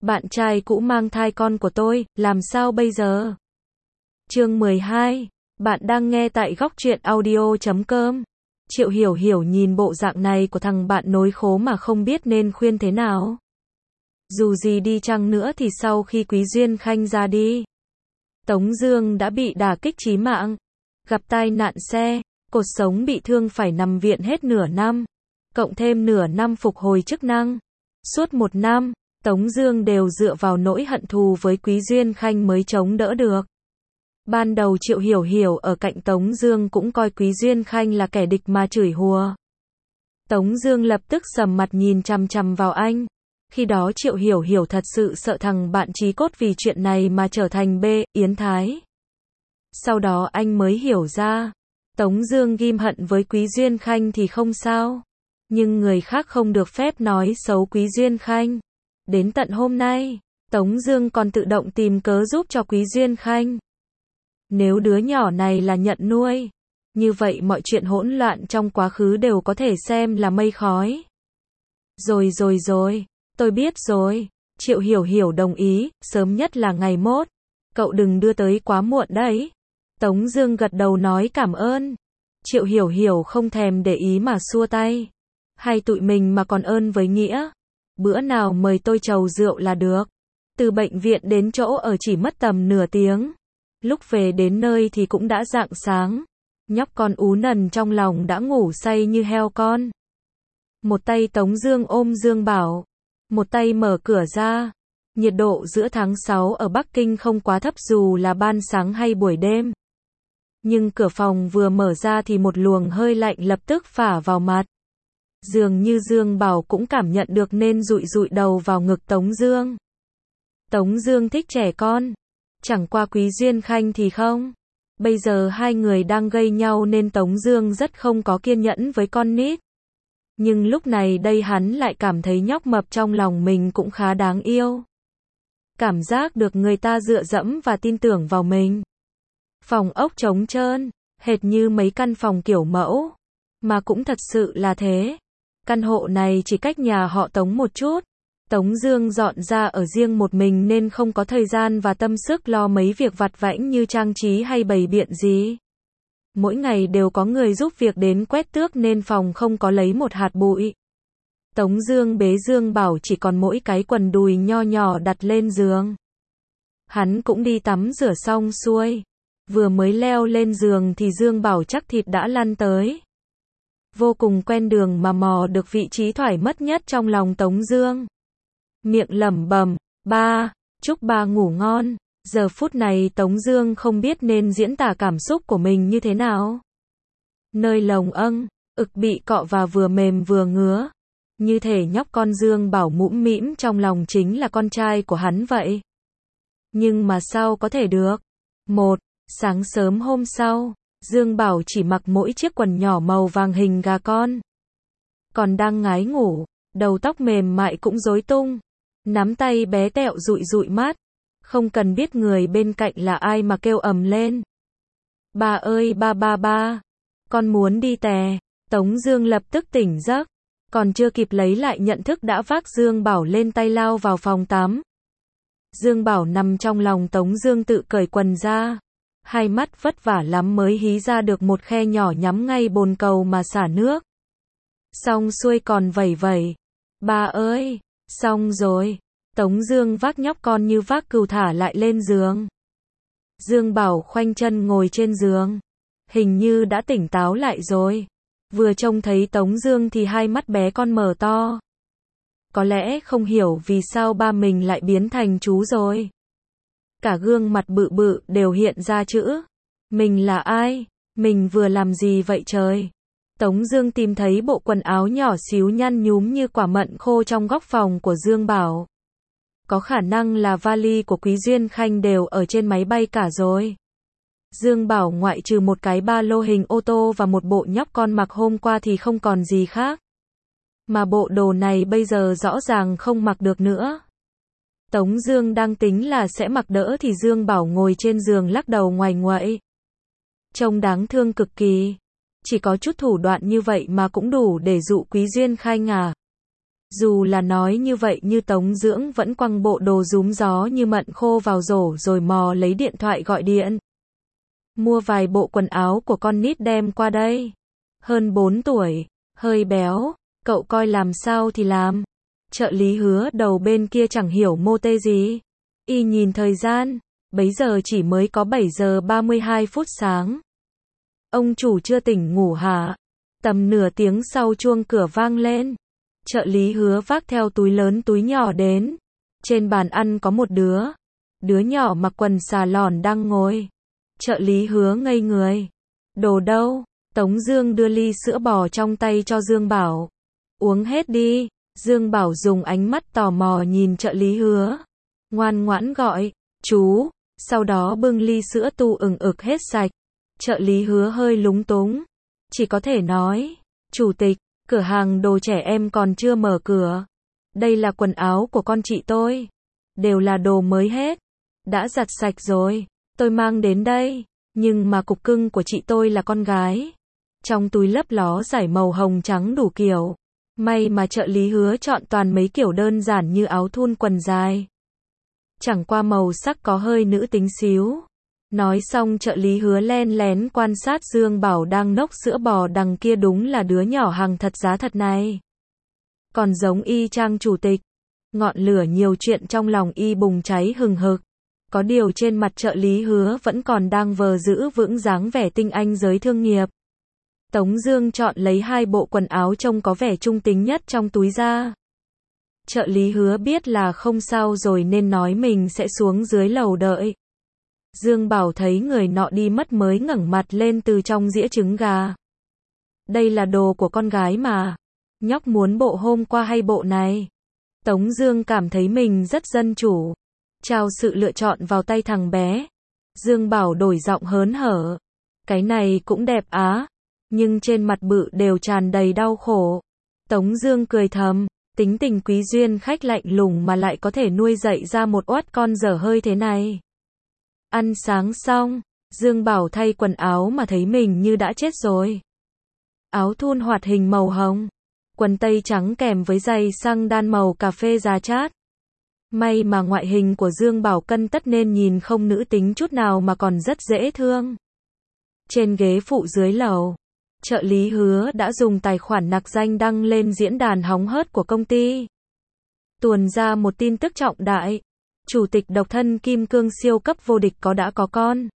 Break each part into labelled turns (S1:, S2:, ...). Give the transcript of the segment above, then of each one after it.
S1: bạn trai cũ mang thai con của tôi, làm sao bây giờ? Chương 12. Bạn đang nghe tại góc truyện audio.com. Triệu Hiểu Hiểu nhìn bộ dạng này của thằng bạn nối khố mà không biết nên khuyên thế nào. Dù gì đi chăng nữa thì sau khi Quý Duyên Khanh ra đi, Tống Dương đã bị đả kích chí mạng, gặp tai nạn xe, cột sống bị thương phải nằm viện hết nửa năm, cộng thêm nửa năm phục hồi chức năng. Suốt một năm, Tống Dương đều dựa vào nỗi hận thù với Quý Duyên Khanh mới chống đỡ được. Ban đầu Triệu Hiểu Hiểu ở cạnh Tống Dương cũng coi Quý Duyên Khanh là kẻ địch mà chửi hùa. Tống Dương lập tức sầm mặt nhìn chằm chằm vào anh. Khi đó Triệu Hiểu Hiểu thật sự sợ thằng bạn chí cốt vì chuyện này mà trở thành Yến Thái. Sau đó anh mới hiểu ra, Tống Dương ghim hận với Quý Duyên Khanh thì không sao, nhưng người khác không được phép nói xấu Quý Duyên Khanh. Đến tận hôm nay, Tống Dương còn tự động tìm cớ giúp cho Quý Duyên Khanh. Nếu đứa nhỏ này là nhận nuôi, như vậy mọi chuyện hỗn loạn trong quá khứ đều có thể xem là mây khói. Rồi, tôi biết rồi. Triệu Hiểu Hiểu đồng ý, sớm nhất là ngày mốt. Cậu đừng đưa tới quá muộn đấy. Tống Dương gật đầu nói cảm ơn. Triệu Hiểu Hiểu không thèm để ý mà xua tay. Hay tụi mình mà còn ơn với nghĩa. Bữa nào mời tôi chầu rượu là được. Từ bệnh viện đến chỗ ở chỉ mất tầm nửa tiếng. Lúc về đến nơi thì cũng đã rạng sáng. Nhóc con ú nần trong lòng đã ngủ say như heo con. Một tay Tống Dương ôm Dương Bảo, một tay mở cửa ra. Nhiệt độ giữa tháng 6 ở Bắc Kinh không quá thấp dù là ban sáng hay buổi đêm. Nhưng cửa phòng vừa mở ra thì một luồng hơi lạnh lập tức phả vào mặt. Dường như Dương Bảo cũng cảm nhận được nên dụi đầu vào ngực Tống Dương. Tống Dương thích trẻ con, chẳng qua Quý Duyên Khanh thì không. Bây giờ hai người đang gây nhau nên Tống Dương rất không có kiên nhẫn với con nít. Nhưng lúc này đây hắn lại cảm thấy nhóc mập trong lòng mình cũng khá đáng yêu. Cảm giác được người ta dựa dẫm và tin tưởng vào mình. Phòng ốc trống trơn, hệt như mấy căn phòng kiểu mẫu. Mà cũng thật sự là thế. Căn hộ này chỉ cách nhà họ Tống một chút. Tống Dương dọn ra ở riêng một mình nên không có thời gian và tâm sức lo mấy việc vặt vãnh như trang trí hay bày biện gì. Mỗi ngày đều có người giúp việc đến quét tước nên phòng không có lấy một hạt bụi. Tống Dương bế Dương Bảo chỉ còn mỗi cái quần đùi nho nhỏ đặt lên giường. Hắn cũng đi tắm rửa xong xuôi. Vừa mới leo lên giường thì Dương Bảo chắc thịt đã lăn tới. Vô cùng quen đường mà mò được vị trí thoải mát nhất trong lòng Tống Dương. Miệng lẩm bẩm, ba, chúc ba ngủ ngon. Giờ phút này Tống Dương không biết nên diễn tả cảm xúc của mình như thế nào. Nơi lồng ực bị cọ và vừa mềm vừa ngứa. Như thể nhóc con Dương Bảo mũm mĩm trong lòng chính là con trai của hắn vậy. Nhưng mà sao có thể được? Sáng sớm hôm sau, Dương Bảo chỉ mặc mỗi chiếc quần nhỏ màu vàng hình gà con. Còn đang ngái ngủ, đầu tóc mềm mại cũng rối tung. Nắm tay bé tẹo dụi mắt. Không cần biết người bên cạnh là ai mà kêu ầm lên. Ba ơi ba, con muốn đi tè. Tống Dương lập tức tỉnh giấc. Còn chưa kịp lấy lại nhận thức đã vác Dương Bảo lên tay lao vào phòng tắm. Dương Bảo nằm trong lòng Tống Dương tự cởi quần ra. Hai mắt vất vả lắm mới hí ra được một khe nhỏ nhắm ngay bồn cầu mà xả nước. Xong xuôi còn vẩy. Ba ơi, xong rồi. Tống Dương vác nhóc con như vác cừu thả lại lên giường. Dương Bảo khoanh chân ngồi trên giường. Hình như đã tỉnh táo lại rồi. Vừa trông thấy Tống Dương thì hai mắt bé con mở to. Có lẽ không hiểu vì sao ba mình lại biến thành chú rồi. Cả gương mặt bự đều hiện ra chữ. Mình là ai? Mình vừa làm gì vậy trời? Tống Dương tìm thấy bộ quần áo nhỏ xíu nhăn nhúm như quả mận khô trong góc phòng của Dương Bảo. Có khả năng là vali của Quý Duyên Khanh đều ở trên máy bay cả rồi. Dương Bảo ngoại trừ một cái ba lô hình ô tô và một bộ nhóc con mặc hôm qua thì không còn gì khác. Mà bộ đồ này bây giờ rõ ràng không mặc được nữa. Tống Dương đang tính là sẽ mặc đỡ thì Dương Bảo ngồi trên giường lắc đầu ngoại ngoại. Trông đáng thương cực kỳ. Chỉ có chút thủ đoạn như vậy mà cũng đủ để dụ Quý Duyên Khanh à? Dù là nói như vậy như Tống Dưỡng vẫn quăng bộ đồ rúm gió như mận khô vào rổ rồi mò lấy điện thoại gọi điện. Mua vài bộ quần áo của con nít đem qua đây. Hơn 4 tuổi, hơi béo, cậu coi làm sao thì làm. Trợ lý Hứa đầu bên kia chẳng hiểu mô tê gì. Y nhìn thời gian, bấy giờ chỉ mới có 7 giờ 32 phút sáng. Ông chủ chưa tỉnh ngủ hả? Tầm nửa tiếng sau chuông cửa vang lên. Trợ lý Hứa vác theo túi lớn túi nhỏ đến. Trên bàn ăn có một đứa nhỏ mặc quần xà lòn đang ngồi. Trợ lý Hứa ngây người. Đồ đâu? Tống Dương đưa ly sữa bò trong tay cho Dương Bảo. Uống hết đi. Dương Bảo dùng ánh mắt tò mò nhìn trợ lý Hứa. Ngoan ngoãn gọi, chú, sau đó bưng ly sữa tu ực hết sạch. Trợ lý Hứa hơi lúng túng. Chỉ có thể nói, chủ tịch, cửa hàng đồ trẻ em còn chưa mở cửa. Đây là quần áo của con chị tôi. Đều là đồ mới hết. Đã giặt sạch rồi. Tôi mang đến đây. Nhưng mà cục cưng của chị tôi là con gái. Trong túi lấp ló giải màu hồng trắng đủ kiểu. May mà trợ lý Hứa chọn toàn mấy kiểu đơn giản như áo thun quần dài. Chẳng qua màu sắc có hơi nữ tính xíu. Nói xong trợ lý Hứa len lén quan sát Dương Bảo đang nốc sữa bò đằng kia, đúng là đứa nhỏ hàng thật giá thật này. Còn giống y chang chủ tịch. Ngọn lửa nhiều chuyện trong lòng y bùng cháy hừng hực. Có điều trên mặt trợ lý Hứa vẫn còn đang vờ giữ vững dáng vẻ tinh anh giới thương nghiệp. Tống Dương chọn lấy 2 bộ quần áo trông có vẻ trung tính nhất trong túi ra. Trợ lý Hứa biết là không sao rồi nên nói mình sẽ xuống dưới lầu đợi. Dương Bảo thấy người nọ đi mất mới ngẩng mặt lên từ trong dĩa trứng gà. Đây là đồ của con gái mà. Nhóc muốn bộ hôm qua hay bộ này? Tống Dương cảm thấy mình rất dân chủ. Trao sự lựa chọn vào tay thằng bé. Dương Bảo đổi giọng hớn hở. Cái này cũng đẹp á. Nhưng trên mặt bự đều tràn đầy đau khổ. Tống Dương cười thầm. Tính tình quý duyên khách lạnh lùng mà lại có thể nuôi dạy ra một oát con dở hơi thế này. Ăn sáng xong, Dương Bảo thay quần áo mà thấy mình như đã chết rồi. Áo thun hoạt hình màu hồng, quần tây trắng kèm với giày xăng đan màu cà phê già chát. May mà ngoại hình của Dương Bảo cân tất nên nhìn không nữ tính chút nào mà còn rất dễ thương. Trên ghế phụ dưới lầu, trợ lý Hứa đã dùng tài khoản nặc danh đăng lên diễn đàn hóng hớt của công ty. Tuồn ra một tin tức trọng đại. Chủ tịch độc thân kim cương siêu cấp vô địch đã có con.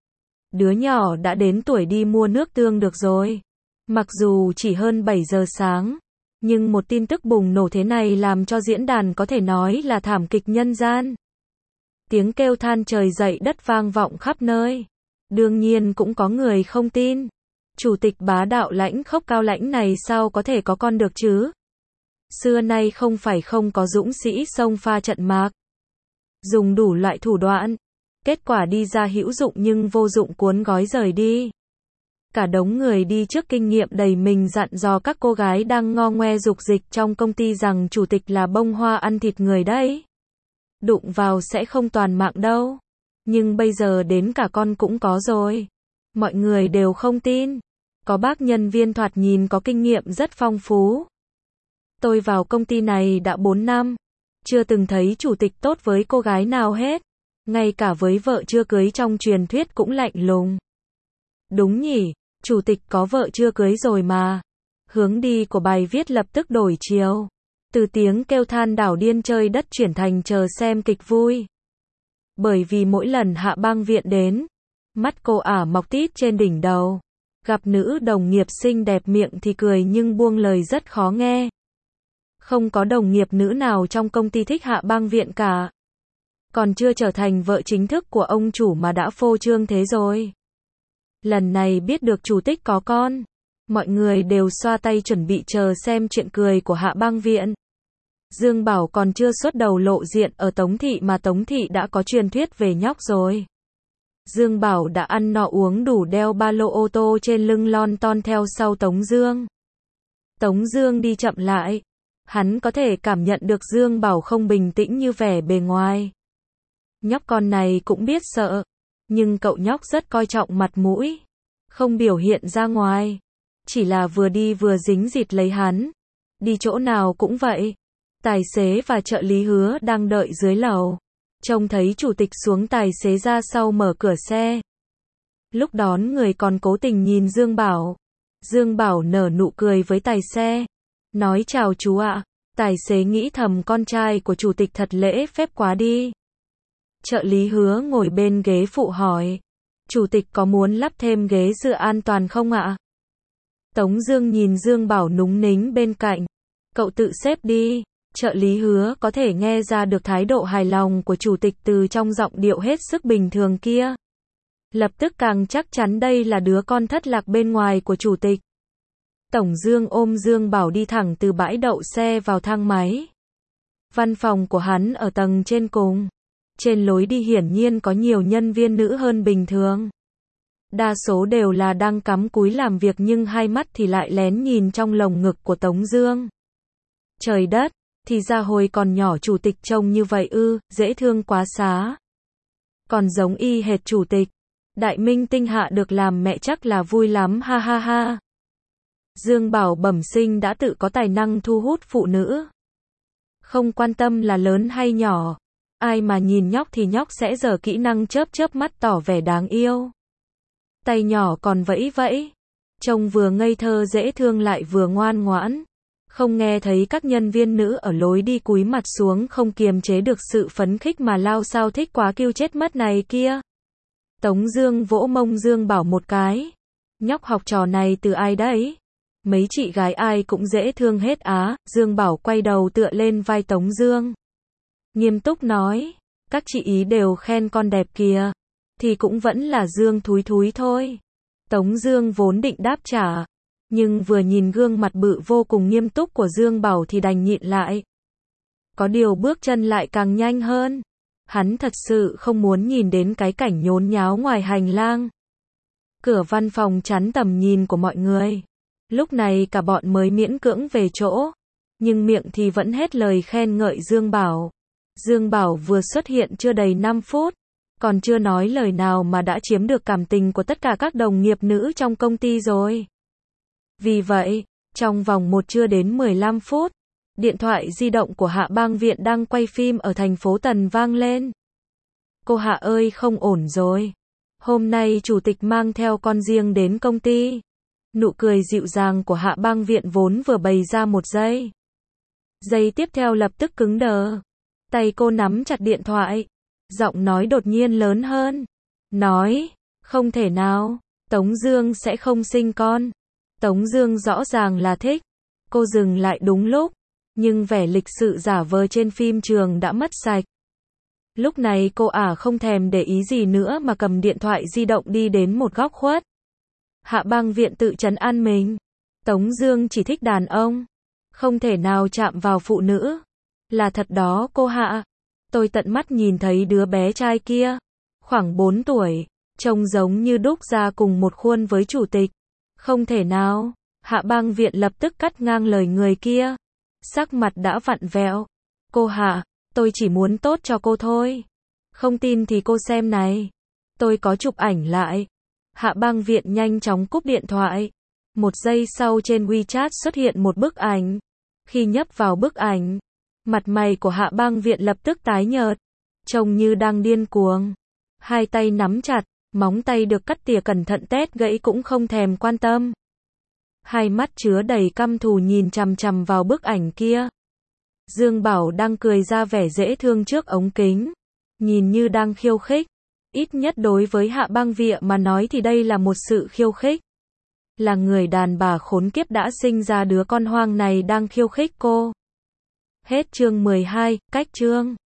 S1: Đứa nhỏ đã đến tuổi đi mua nước tương được rồi. Mặc dù chỉ hơn 7 giờ sáng, nhưng một tin tức bùng nổ thế này làm cho diễn đàn có thể nói là thảm kịch nhân gian. Tiếng kêu than trời dậy đất vang vọng khắp nơi. Đương nhiên cũng có người không tin. Chủ tịch bá đạo lãnh khốc cao lãnh này sao có thể có con được chứ? Xưa nay không phải không có dũng sĩ xông pha trận mạc. Dùng đủ loại thủ đoạn. Kết quả đi ra hữu dụng nhưng vô dụng, cuốn gói rời đi. Cả đống người đi trước kinh nghiệm đầy mình dặn dò các cô gái đang ngo ngoe dục dịch trong công ty rằng chủ tịch là bông hoa ăn thịt người đấy. Đụng vào sẽ không toàn mạng đâu. Nhưng bây giờ đến cả con cũng có rồi. Mọi người đều không tin. Có bác nhân viên thoạt nhìn có kinh nghiệm rất phong phú. Tôi vào công ty này đã 4 năm. Chưa từng thấy chủ tịch tốt với cô gái nào hết. Ngay cả với vợ chưa cưới trong truyền thuyết cũng lạnh lùng. Đúng nhỉ, chủ tịch có vợ chưa cưới rồi mà. Hướng đi của bài viết lập tức đổi chiều. Từ tiếng kêu than đảo điên chơi đất chuyển thành chờ xem kịch vui. Bởi vì mỗi lần Hạ Bang Viện đến, mắt cô ả mọc tít trên đỉnh đầu. Gặp nữ đồng nghiệp xinh đẹp miệng thì cười nhưng buông lời rất khó nghe. Không có đồng nghiệp nữ nào trong công ty thích Hạ Bang Viện cả. Còn chưa trở thành vợ chính thức của ông chủ mà đã phô trương thế rồi. Lần này biết được chủ tịch có con, mọi người đều xoa tay chuẩn bị chờ xem chuyện cười của Hạ Bang Viện. Dương Bảo còn chưa xuất đầu lộ diện ở Tống Thị mà Tống Thị đã có truyền thuyết về nhóc rồi. Dương Bảo đã ăn no uống đủ đeo ba lô ô tô trên lưng lon ton theo sau Tống Dương. Tống Dương đi chậm lại. Hắn có thể cảm nhận được Dương Bảo không bình tĩnh như vẻ bề ngoài. Nhóc con này cũng biết sợ. Nhưng cậu nhóc rất coi trọng mặt mũi. Không biểu hiện ra ngoài. Chỉ là vừa đi vừa dính dịt lấy hắn. Đi chỗ nào cũng vậy. Tài xế và trợ lý Hứa đang đợi dưới lầu. Trông thấy chủ tịch xuống, tài xế ra sau mở cửa xe. Lúc đón người còn cố tình nhìn Dương Bảo. Dương Bảo nở nụ cười với tài xế, nói chào chú ạ. Tài xế nghĩ thầm con trai của chủ tịch thật lễ phép quá đi. Trợ lý Hứa ngồi bên ghế phụ hỏi, chủ tịch có muốn lắp thêm ghế dựa an toàn không ạ? Tống Dương nhìn Dương Bảo núng nính bên cạnh, cậu tự xếp đi. Trợ lý Hứa có thể nghe ra được thái độ hài lòng của chủ tịch từ trong giọng điệu hết sức bình thường kia. Lập tức càng chắc chắn đây là đứa con thất lạc bên ngoài của chủ tịch. Tống Dương ôm Dương Bảo đi thẳng từ bãi đậu xe vào thang máy. Văn phòng của hắn ở tầng trên cùng. Trên lối đi hiển nhiên có nhiều nhân viên nữ hơn bình thường. Đa số đều là đang cắm cúi làm việc nhưng hai mắt thì lại lén nhìn trong lồng ngực của Tống Dương. Trời đất, thì ra hồi còn nhỏ chủ tịch trông như vậy ư, dễ thương quá xá. Còn giống y hệt chủ tịch. Đại minh tinh hạ được làm mẹ chắc là vui lắm, ha ha ha. Dương Bảo bẩm sinh đã tự có tài năng thu hút phụ nữ. Không quan tâm là lớn hay nhỏ. Ai mà nhìn nhóc thì nhóc sẽ giở kỹ năng chớp chớp mắt tỏ vẻ đáng yêu. Tay nhỏ còn vẫy vẫy. Trông vừa ngây thơ dễ thương lại vừa ngoan ngoãn. Không nghe thấy các nhân viên nữ ở lối đi cúi mặt xuống không kiềm chế được sự phấn khích mà lao sao thích quá kêu chết mất này kia. Tống Dương vỗ mông Dương Bảo một cái. Nhóc học trò này từ ai đấy? Mấy chị gái ai cũng dễ thương hết á. Dương Bảo quay đầu tựa lên vai Tống Dương. Nghiêm túc nói, các chị ý đều khen con đẹp kìa. Thì cũng vẫn là Dương thúi thúi thôi. Tống Dương vốn định đáp trả. Nhưng vừa nhìn gương mặt bự vô cùng nghiêm túc của Dương Bảo thì đành nhịn lại. Có điều bước chân lại càng nhanh hơn. Hắn thật sự không muốn nhìn đến cái cảnh nhốn nháo ngoài hành lang. Cửa văn phòng chắn tầm nhìn của mọi người. Lúc này cả bọn mới miễn cưỡng về chỗ. Nhưng miệng thì vẫn hết lời khen ngợi Dương Bảo. Dương Bảo vừa xuất hiện chưa đầy 5 phút. Còn chưa nói lời nào mà đã chiếm được cảm tình của tất cả các đồng nghiệp nữ trong công ty rồi. Vì vậy, trong vòng chưa đến 15 phút, điện thoại di động của Hạ Bang Viện đang quay phim ở thành phố Tần vang lên. Cô Hạ ơi, không ổn rồi. Hôm nay chủ tịch mang theo con riêng đến công ty. Nụ cười dịu dàng của Hạ Bang Viện vốn vừa bày ra một giây. Giây tiếp theo lập tức cứng đờ. Tay cô nắm chặt điện thoại. Giọng nói đột nhiên lớn hơn. Nói, không thể nào, Tống Dương sẽ không sinh con. Tống Dương rõ ràng là thích. Cô dừng lại đúng lúc. Nhưng vẻ lịch sự giả vờ trên phim trường đã mất sạch. Lúc này cô không thèm để ý gì nữa mà cầm điện thoại di động đi đến một góc khuất. Hạ Bang Viện tự trấn an mình. Tống Dương chỉ thích đàn ông. Không thể nào chạm vào phụ nữ. Là thật đó cô Hạ. Tôi tận mắt nhìn thấy đứa bé trai kia. Khoảng 4 tuổi. Trông giống như đúc ra cùng một khuôn với chủ tịch. Không thể nào. Hạ Bang Viện lập tức cắt ngang lời người kia. Sắc mặt đã vặn vẹo. Cô Hạ, tôi chỉ muốn tốt cho cô thôi. Không tin thì cô xem này. Tôi có chụp ảnh lại. Hạ Bang Viện nhanh chóng cúp điện thoại. Một giây sau trên WeChat xuất hiện một bức ảnh. Khi nhấp vào bức ảnh, mặt mày của Hạ Bang Viện lập tức tái nhợt. Trông như đang điên cuồng. Hai tay nắm chặt, móng tay được cắt tỉa cẩn thận tét gãy cũng không thèm quan tâm. Hai mắt chứa đầy căm thù nhìn chằm chằm vào bức ảnh kia. Dương Bảo đang cười ra vẻ dễ thương trước ống kính. Nhìn như đang khiêu khích. Ít nhất đối với Hạ Bang Viện mà nói thì đây là một sự khiêu khích. Là người đàn bà khốn kiếp đã sinh ra đứa con hoang này đang khiêu khích cô. Hết chương 12, cách chương.